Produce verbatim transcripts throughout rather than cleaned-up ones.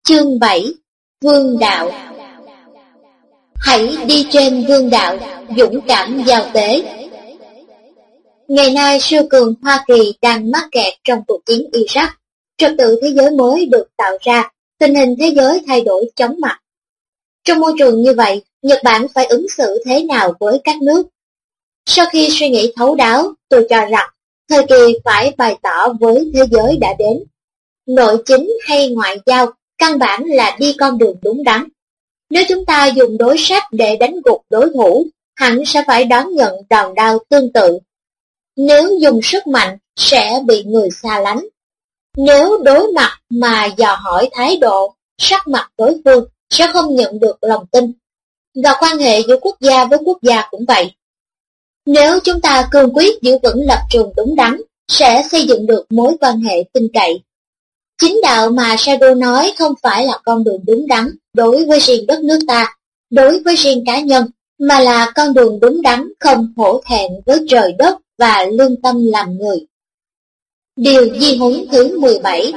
Chương bảy. Vương đạo. Hãy đi trên vương đạo, dũng cảm giao tế. Ngày nay siêu cường Hoa Kỳ đang mắc kẹt trong cuộc chiến Iraq. Trật tự thế giới mới được tạo ra, tình hình thế giới thay đổi chóng mặt. Trong môi trường như vậy, Nhật Bản phải ứng xử thế nào với các nước? Sau khi suy nghĩ thấu đáo, tôi cho rằng thời kỳ phải bày tỏ với thế giới đã đến. Nội chính hay ngoại giao, căn bản là đi con đường đúng đắn. Nếu chúng ta dùng đối sách để đánh gục đối thủ, hẳn sẽ phải đón nhận đòn đau tương tự. Nếu dùng sức mạnh, sẽ bị người xa lánh. Nếu đối mặt mà dò hỏi thái độ, sắc mặt đối phương, sẽ không nhận được lòng tin. Và quan hệ giữa quốc gia với quốc gia cũng vậy. Nếu chúng ta cương quyết giữ vững lập trường đúng đắn, sẽ xây dựng được mối quan hệ tin cậy. Chính đạo mà Saigo nói không phải là con đường đúng đắn đối với riêng đất nước ta, đối với riêng cá nhân, mà là con đường đúng đắn không hổ thẹn với trời đất và lương tâm làm người. Điều di huấn thứ mười bảy.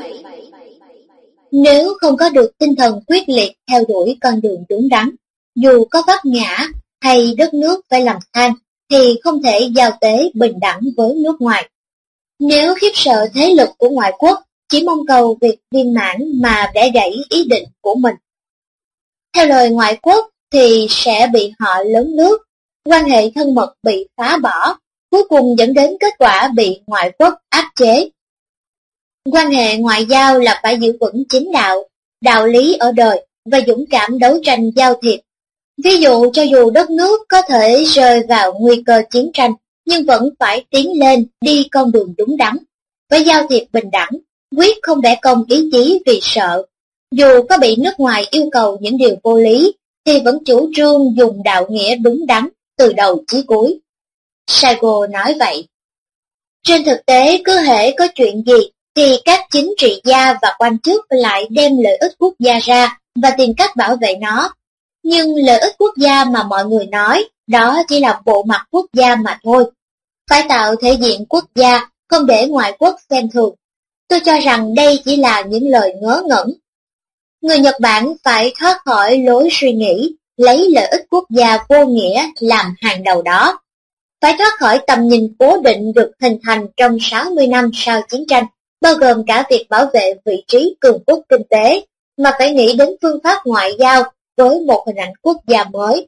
Nếu không có được tinh thần quyết liệt theo đuổi con đường đúng đắn, dù có vấp ngã hay đất nước phải làm than, thì không thể giao tế bình đẳng với nước ngoài. Nếu khiếp sợ thế lực của ngoại quốc, chỉ mong cầu việc viên mãn mà bẻ gãy ý định của mình. Theo lời ngoại quốc thì sẽ bị họ lớn nước, quan hệ thân mật bị phá bỏ, cuối cùng dẫn đến kết quả bị ngoại quốc áp chế. Quan hệ ngoại giao là phải giữ vững chính đạo, đạo lý ở đời và dũng cảm đấu tranh giao thiệp. Ví dụ cho dù đất nước có thể rơi vào nguy cơ chiến tranh, nhưng vẫn phải tiến lên đi con đường đúng đắn, phải giao thiệp bình đẳng, quyết không bẻ cong ý chí vì sợ. Dù có bị nước ngoài yêu cầu những điều vô lý, thì vẫn chủ trương dùng đạo nghĩa đúng đắn từ đầu chí cuối. Saigo nói vậy. Trên thực tế, cứ hễ có chuyện gì, thì các chính trị gia và quan chức lại đem lợi ích quốc gia ra và tìm cách bảo vệ nó. Nhưng lợi ích quốc gia mà mọi người nói, đó chỉ là bộ mặt quốc gia mà thôi. Phải tạo thể diện quốc gia, không để ngoại quốc xem thường. Tôi cho rằng đây chỉ là những lời ngớ ngẩn. Người Nhật Bản phải thoát khỏi lối suy nghĩ, lấy lợi ích quốc gia vô nghĩa làm hàng đầu đó. Phải thoát khỏi tầm nhìn cố định được hình thành trong sáu mươi năm sau chiến tranh, bao gồm cả việc bảo vệ vị trí cường quốc kinh tế, mà phải nghĩ đến phương pháp ngoại giao với một hình ảnh quốc gia mới.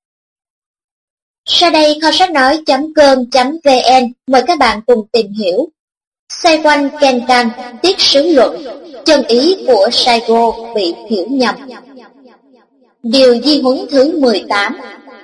Sau đây kho sách nói chấm com chấm vn mời các bạn cùng tìm hiểu. Xoay quanh Kenkan, tiết sứ luận, chân ý của Saigo bị hiểu nhầm. Điều di huấn thứ mười tám.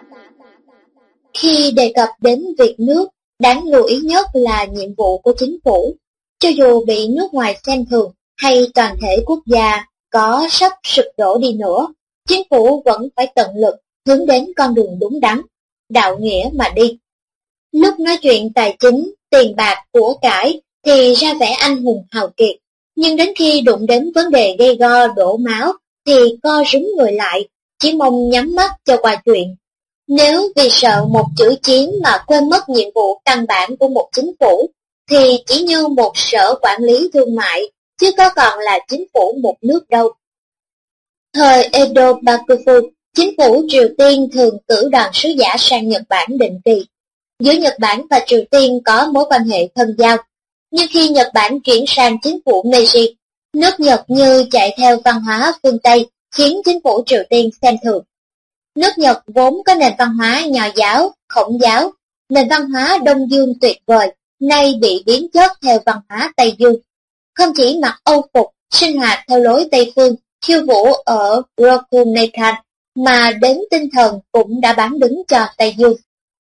Khi đề cập đến việc nước, đáng lưu ý nhất là nhiệm vụ của chính phủ. Cho dù bị nước ngoài xem thường hay toàn thể quốc gia có sắp sụp đổ đi nữa, chính phủ vẫn phải tận lực hướng đến con đường đúng đắn, đạo nghĩa mà đi. Lúc nói chuyện tài chính, tiền bạc, của cải thì ra vẻ anh hùng hào kiệt, nhưng đến khi đụng đến vấn đề gây go đổ máu thì co rúm người lại, chỉ mong nhắm mắt cho qua chuyện. Nếu vì sợ một chữ chiến mà quên mất nhiệm vụ căn bản của một chính phủ, thì chỉ như một sở quản lý thương mại, chứ có còn là chính phủ một nước đâu. Thời Edo Bakufu, chính phủ Triều Tiên thường cử đoàn sứ giả sang Nhật Bản định kỳ. Giữa Nhật Bản và Triều Tiên có mối quan hệ thân giao. Nhưng khi Nhật Bản chuyển sang chính phủ Meiji, nước Nhật như chạy theo văn hóa phương Tây khiến chính phủ Triều Tiên xem thường. Nước Nhật vốn có nền văn hóa Nho giáo, Khổng giáo, nền văn hóa Đông Dương tuyệt vời, nay bị biến chất theo văn hóa Tây Dương. Không chỉ mặc âu phục, sinh hoạt theo lối Tây phương, khiêu vũ ở Rokunekan, mà đến tinh thần cũng đã bán đứng cho Tây Dương.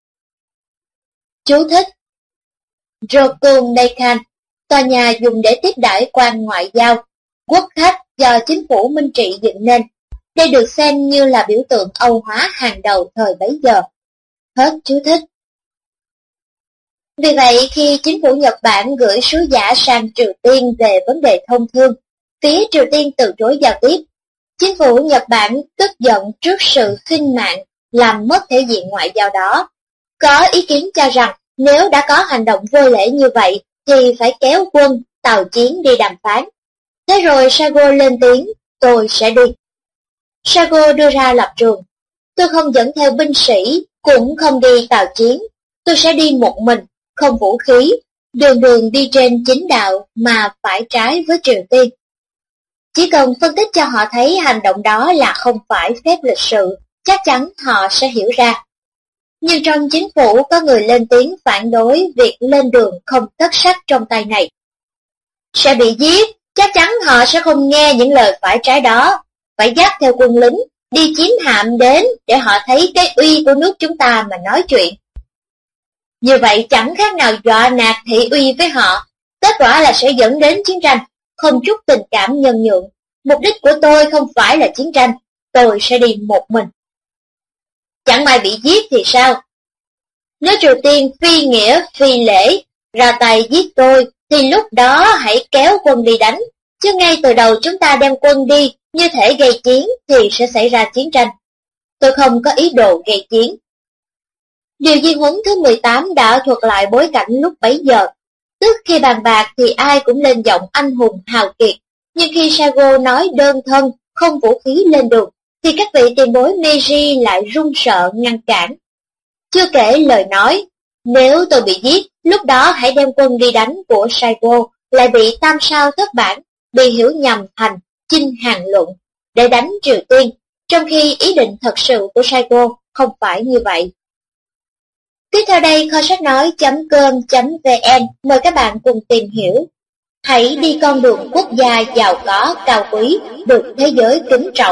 Chú thích: Rokunekan, tòa nhà dùng để tiếp đãi quan ngoại giao, quốc khách do chính phủ Minh Trị dựng nên. Đây được xem như là biểu tượng Âu hóa hàng đầu thời bấy giờ. Hết chú thích. Vì vậy, khi chính phủ Nhật Bản gửi sứ giả sang Triều Tiên về vấn đề thông thương, phía Triều Tiên từ chối giao tiếp. Chính phủ Nhật Bản tức giận trước sự khinh mạng, làm mất thể diện ngoại giao đó. Có ý kiến cho rằng, nếu đã có hành động vô lễ như vậy, thì phải kéo quân, tàu chiến đi đàm phán. Thế rồi Saigo lên tiếng, tôi sẽ đi. Sago đưa ra lập trường. Tôi không dẫn theo binh sĩ, cũng không đi tàu chiến. Tôi sẽ đi một mình, không vũ khí, đường đường đi trên chính đạo mà phải trái với Triều Tiên. Chỉ cần phân tích cho họ thấy hành động đó là không phải phép lịch sự, chắc chắn họ sẽ hiểu ra. Nhưng trong chính phủ có người lên tiếng phản đối việc lên đường không tất sắt trong tay này. Sẽ bị giết, chắc chắn họ sẽ không nghe những lời phải trái đó, phải dắt theo quân lính, đi chiến hạm đến để họ thấy cái uy của nước chúng ta mà nói chuyện. Như vậy chẳng khác nào dọa nạt thị uy với họ, kết quả là sẽ dẫn đến chiến tranh, không chút tình cảm nhân nhượng. Mục đích của tôi không phải là chiến tranh, tôi sẽ đi một mình. Chẳng may bị giết thì sao? Nếu Triều Tiên phi nghĩa, phi lễ, ra tay giết tôi, thì lúc đó hãy kéo quân đi đánh, chứ ngay từ đầu chúng ta đem quân đi, như thể gây chiến thì sẽ xảy ra chiến tranh. Tôi không có ý đồ gây chiến. Điều di huấn thứ mười tám đã thuật lại bối cảnh lúc bấy giờ. Tức khi bàn bạc thì ai cũng lên giọng anh hùng hào kiệt, nhưng khi Sago nói đơn thân, không vũ khí lên đường, thì các vị tiền bối Meiji lại run sợ ngăn cản. Chưa kể lời nói, nếu tôi bị giết, lúc đó hãy đem quân đi đánh của Sago lại bị tam sao thất bản, bị hiểu nhầm thành chinh hàng luận để đánh Triều Tiên, trong khi ý định thật sự của Sago không phải như vậy. Tiếp theo đây kho sách nói.com.vn mời các bạn cùng tìm hiểu. Hãy đi con đường quốc gia giàu có, cao quý, được thế giới kính trọng.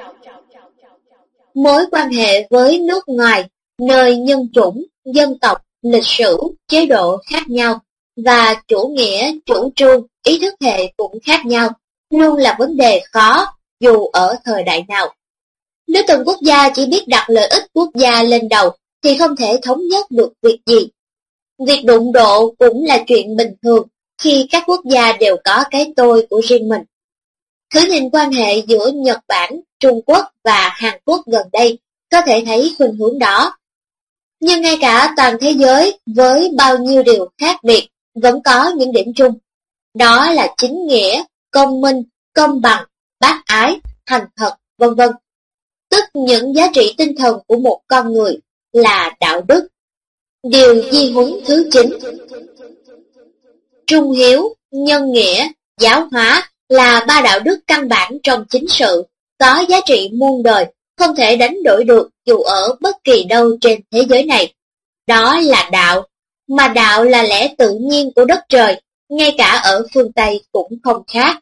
Mối quan hệ với nước ngoài, nơi nhân chủng, dân tộc, lịch sử, chế độ khác nhau, và chủ nghĩa, chủ trương, ý thức hệ cũng khác nhau, luôn là vấn đề khó, dù ở thời đại nào. Nếu từng quốc gia chỉ biết đặt lợi ích quốc gia lên đầu, thì không thể thống nhất được việc gì. Việc đụng độ cũng là chuyện bình thường, khi các quốc gia đều có cái tôi của riêng mình. Thử nhìn quan hệ giữa Nhật Bản, Trung Quốc và Hàn Quốc gần đây, có thể thấy khuynh hướng đó. Nhưng ngay cả toàn thế giới với bao nhiêu điều khác biệt, vẫn có những điểm chung. Đó là chính nghĩa, công minh, công bằng, bác ái, thành thật, vân vân. Tức những giá trị tinh thần của một con người là đạo đức. Điều di huấn thứ chín. Trung hiếu, nhân nghĩa, giáo hóa là ba đạo đức căn bản trong chính sự, có giá trị muôn đời, không thể đánh đổi được dù ở bất kỳ đâu trên thế giới này. Đó là đạo, mà đạo là lẽ tự nhiên của đất trời, ngay cả ở phương Tây cũng không khác.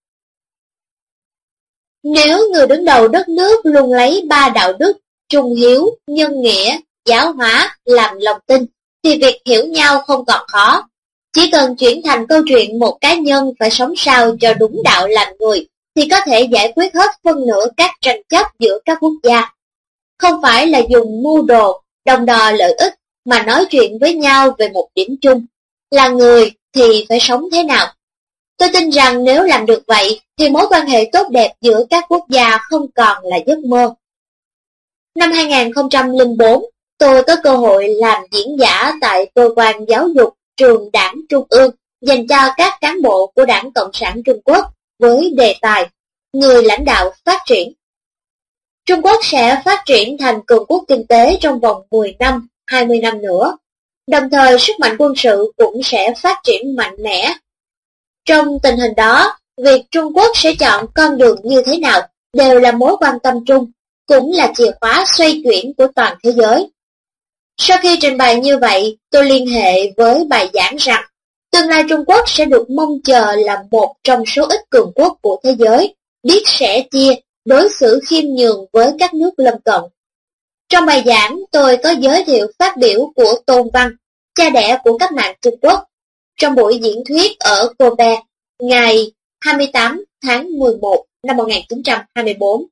Nếu người đứng đầu đất nước luôn lấy ba đạo đức, trung hiếu, nhân nghĩa, giáo hóa làm lòng tin, thì việc hiểu nhau không còn khó. Chỉ cần chuyển thành câu chuyện một cá nhân phải sống sao cho đúng đạo làm người, thì có thể giải quyết hết phân nửa các tranh chấp giữa các quốc gia. Không phải là dùng mưu đồ, đồng đo lợi ích, mà nói chuyện với nhau về một điểm chung. Là người thì phải sống thế nào? Tôi tin rằng nếu làm được vậy, thì mối quan hệ tốt đẹp giữa các quốc gia không còn là giấc mơ. Năm hai nghìn không trăm lẻ bốn, tôi có cơ hội làm diễn giả tại cơ quan giáo dục trường Đảng Trung ương dành cho các cán bộ của Đảng Cộng sản Trung Quốc với đề tài Người lãnh đạo phát triển. Trung Quốc sẽ phát triển thành cường quốc kinh tế trong vòng mười năm, hai mươi năm nữa. Đồng thời sức mạnh quân sự cũng sẽ phát triển mạnh mẽ. Trong tình hình đó, việc Trung Quốc sẽ chọn con đường như thế nào đều là mối quan tâm chung, cũng là chìa khóa xoay chuyển của toàn thế giới. Sau khi trình bày như vậy, tôi liên hệ với bài giảng rằng tương lai Trung Quốc sẽ được mong chờ là một trong số ít cường quốc của thế giới, biết sẻ chia, đối xử khiêm nhường với các nước lân cận. Trong bài giảng, tôi có giới thiệu phát biểu của Tôn Văn, cha đẻ của cách mạng Trung Quốc, trong buổi diễn thuyết ở Kobe, ngày hai mươi tám tháng mười một năm một nghìn chín trăm hai mươi tư.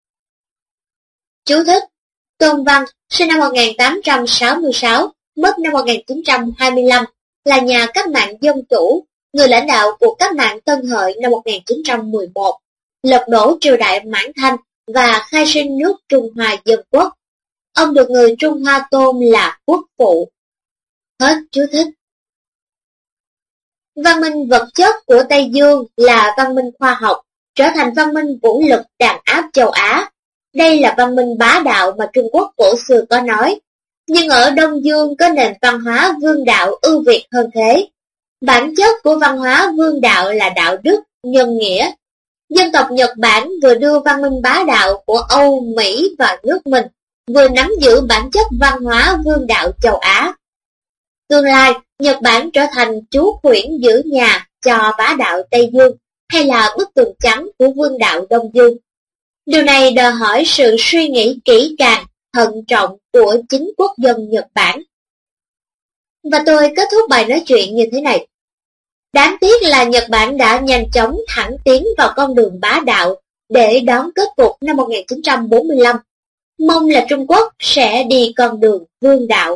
Chú thích: Tôn Văn, sinh năm một nghìn tám trăm sáu mươi sáu, mất năm một nghìn chín trăm hai mươi lăm, là nhà cách mạng dân chủ, người lãnh đạo cuộc cách mạng Tân Hợi năm một nghìn chín trăm mười một, lật đổ triều đại Mãn Thanh và khai sinh nước Trung Hoa Dân Quốc. Ông được người Trung Hoa tôn là quốc phụ. Hết chú thích. Văn minh vật chất của Tây Dương là văn minh khoa học, trở thành văn minh vũ lực đàn áp châu Á. Đây là văn minh bá đạo mà Trung Quốc cổ xưa có nói. Nhưng ở Đông Dương có nền văn hóa vương đạo ưu việt hơn thế. Bản chất của văn hóa vương đạo là đạo đức, nhân nghĩa. Dân tộc Nhật Bản vừa đưa văn minh bá đạo của Âu, Mỹ và nước mình, vừa nắm giữ bản chất văn hóa vương đạo châu Á. Tương lai, Nhật Bản trở thành chú khuyển giữ nhà cho bá đạo Tây Dương, hay là bức tường trắng của vương đạo Đông Dương. Điều này đòi hỏi sự suy nghĩ kỹ càng, thận trọng của chính quốc dân Nhật Bản. Và tôi kết thúc bài nói chuyện như thế này. Đáng tiếc là Nhật Bản đã nhanh chóng thẳng tiến vào con đường bá đạo để đón kết cục năm một nghìn chín trăm bốn mươi lăm. Mong là Trung Quốc sẽ đi con đường vương đạo.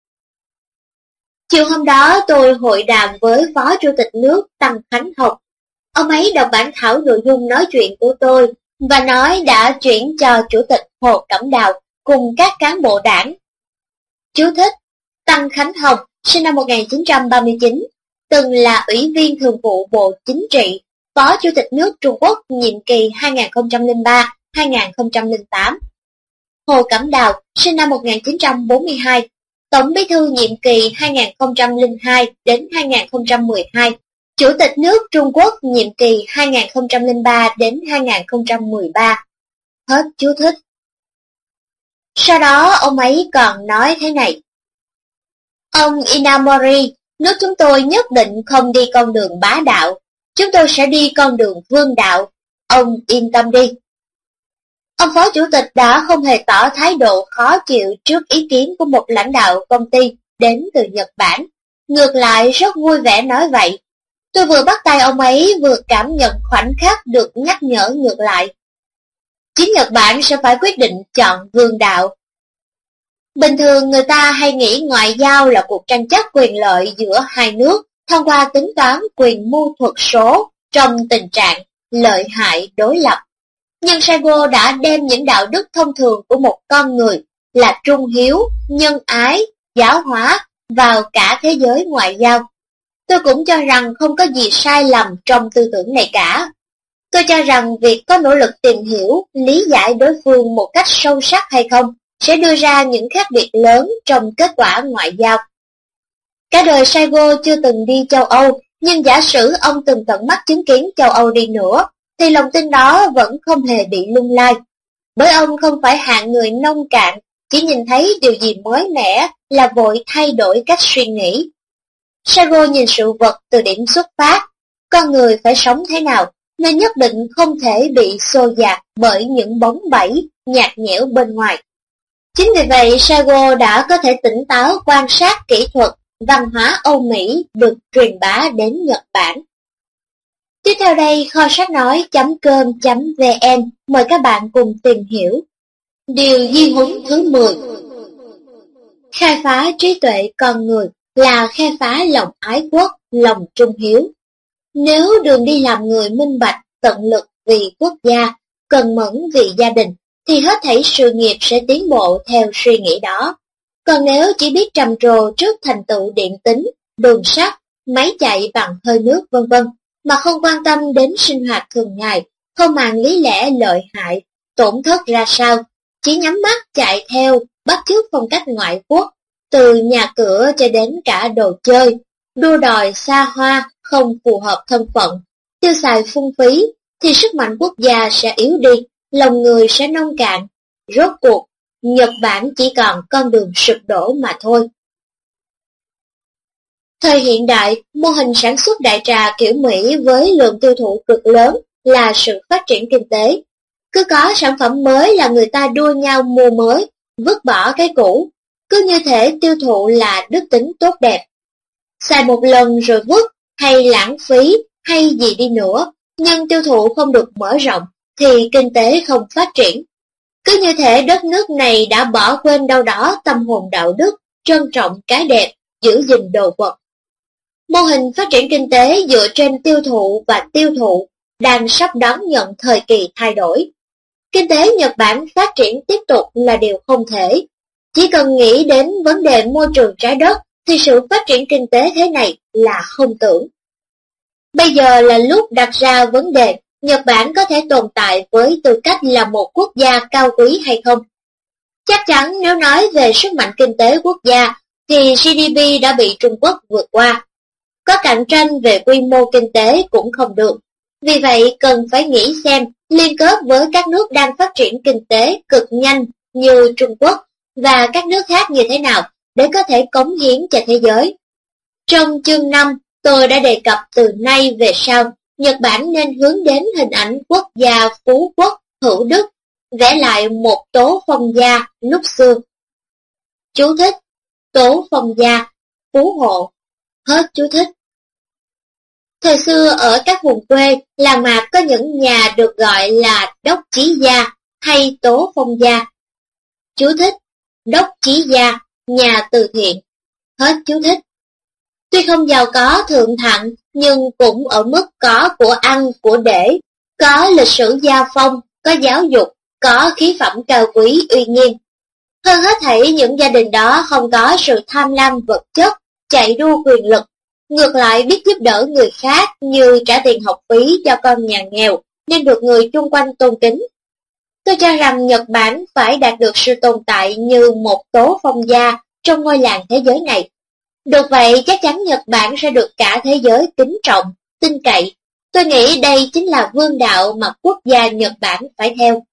Chiều hôm đó tôi hội đàm với Phó Chủ tịch nước Tăng Khánh Học. Ông ấy đọc bản thảo nội dung nói chuyện của tôi và nói đã chuyển cho Chủ tịch Hồ Cẩm Đào cùng các cán bộ đảng. Chú thích: Tăng Khánh Học sinh năm một nghìn chín trăm ba mươi chín, từng là Ủy viên Thường vụ Bộ Chính trị, Phó Chủ tịch nước Trung Quốc nhiệm kỳ hai nghìn không trăm lẻ ba đến hai nghìn không trăm lẻ tám. Hồ Cẩm Đào sinh năm một nghìn chín trăm bốn mươi hai, Tổng Bí thư nhiệm kỳ hai nghìn không trăm lẻ hai đến hai nghìn không trăm mười hai, Chủ tịch nước Trung Quốc nhiệm kỳ hai nghìn không trăm lẻ ba đến hai nghìn không trăm mười ba. Hết chú thích. Sau đó ông ấy còn nói thế này. Ông Inamori, nước chúng tôi nhất định không đi con đường bá đạo, chúng tôi sẽ đi con đường vương đạo, ông yên tâm đi. Ông Phó Chủ tịch đã không hề tỏ thái độ khó chịu trước ý kiến của một lãnh đạo công ty đến từ Nhật Bản, ngược lại rất vui vẻ nói vậy. Tôi vừa bắt tay ông ấy vừa cảm nhận khoảnh khắc được nhắc nhở ngược lại. Chính Nhật Bản sẽ phải quyết định chọn vương đạo. Bình thường người ta hay nghĩ ngoại giao là cuộc tranh chấp quyền lợi giữa hai nước thông qua tính toán quyền mưu thuật số trong tình trạng lợi hại đối lập. Nhưng Saigo đã đem những đạo đức thông thường của một con người là trung hiếu, nhân ái, giáo hóa vào cả thế giới ngoại giao. Tôi cũng cho rằng không có gì sai lầm trong tư tưởng này cả. Tôi cho rằng việc có nỗ lực tìm hiểu, lý giải đối phương một cách sâu sắc hay không sẽ đưa ra những khác biệt lớn trong kết quả ngoại giao. Cả đời Saigo chưa từng đi châu Âu, nhưng giả sử ông từng tận mắt chứng kiến châu Âu đi nữa, thì lòng tin đó vẫn không hề bị lung lay. Bởi ông không phải hạng người nông cạn, chỉ nhìn thấy điều gì mới mẻ là vội thay đổi cách suy nghĩ. Saigo nhìn sự vật từ điểm xuất phát, con người phải sống thế nào, nên nhất định không thể bị xô dạt bởi những bóng bẫy nhạt nhẽo bên ngoài. Chính vì vậy, Saigo đã có thể tỉnh táo quan sát kỹ thuật, văn hóa Âu Mỹ được truyền bá đến Nhật Bản. Tiếp theo đây, kho sách nói chấm com chấm vn mời các bạn cùng tìm hiểu. Điều di huấn thứ mười. Khai phá trí tuệ con người là khai phá lòng ái quốc, lòng trung hiếu. Nếu đường đi làm người minh bạch, tận lực vì quốc gia, cần mẫn vì gia đình, thì hết thảy sự nghiệp sẽ tiến bộ theo suy nghĩ đó. Còn nếu chỉ biết trầm trồ trước thành tựu điện tính, đường sắt, máy chạy bằng hơi nước vân vân, mà không quan tâm đến sinh hoạt thường ngày, không màng lý lẽ lợi hại, tổn thất ra sao, chỉ nhắm mắt chạy theo, bắt chước phong cách ngoại quốc, từ nhà cửa cho đến cả đồ chơi, đua đòi xa hoa, không phù hợp thân phận, tiêu xài phung phí, thì sức mạnh quốc gia sẽ yếu đi, lòng người sẽ nông cạn. Rốt cuộc, Nhật Bản chỉ còn con đường sụp đổ mà thôi. Thời hiện đại, mô hình sản xuất đại trà kiểu Mỹ với lượng tiêu thụ cực lớn là sự phát triển kinh tế. Cứ có sản phẩm mới là người ta đua nhau mua mới, vứt bỏ cái cũ. Cứ như thể tiêu thụ là đức tính tốt đẹp. Xài một lần rồi vứt, hay lãng phí, hay gì đi nữa, nhưng tiêu thụ không được mở rộng, thì kinh tế không phát triển. Cứ như thể đất nước này đã bỏ quên đâu đó tâm hồn đạo đức, trân trọng cái đẹp, giữ gìn đồ vật. Mô hình phát triển kinh tế dựa trên tiêu thụ và tiêu thụ đang sắp đón nhận thời kỳ thay đổi. Kinh tế Nhật Bản phát triển tiếp tục là điều không thể. Chỉ cần nghĩ đến vấn đề môi trường trái đất thì sự phát triển kinh tế thế này là không tưởng. Bây giờ là lúc đặt ra vấn đề Nhật Bản có thể tồn tại với tư cách là một quốc gia cao quý hay không? Chắc chắn nếu nói về sức mạnh kinh tế quốc gia thì giê đê pê đã bị Trung Quốc vượt qua. Có cạnh tranh về quy mô kinh tế cũng không được. Vì vậy cần phải nghĩ xem liên kết với các nước đang phát triển kinh tế cực nhanh như Trung Quốc và các nước khác như thế nào để có thể cống hiến cho thế giới. Trong chương năm, tôi đã đề cập từ nay về sau, Nhật Bản nên hướng đến hình ảnh quốc gia phú quốc, hữu đức, vẽ lại một Tố Phong gia lúc xưa. Chú thích: Tố Phong gia, phú hộ. Hết chú thích. Thời xưa ở các vùng quê, làng mạc có những nhà được gọi là đốc chí gia hay Tố Phong gia. Chú thích: Đốc chí gia, nhà từ thiện. Hết chú thích. Tuy không giàu có thượng thặng, nhưng cũng ở mức có của ăn, của để, có lịch sử gia phong, có giáo dục, có khí phẩm cao quý uy nghiêm. Hơn hết thảy những gia đình đó không có sự tham lam vật chất, chạy đua quyền lực, ngược lại biết giúp đỡ người khác như trả tiền học phí cho con nhà nghèo, nên được người chung quanh tôn kính. Tôi cho rằng Nhật Bản phải đạt được sự tồn tại như một Tố Phong gia trong ngôi làng thế giới này. Được vậy chắc chắn Nhật Bản sẽ được cả thế giới kính trọng, tin cậy. Tôi nghĩ đây chính là vương đạo mà quốc gia Nhật Bản phải theo.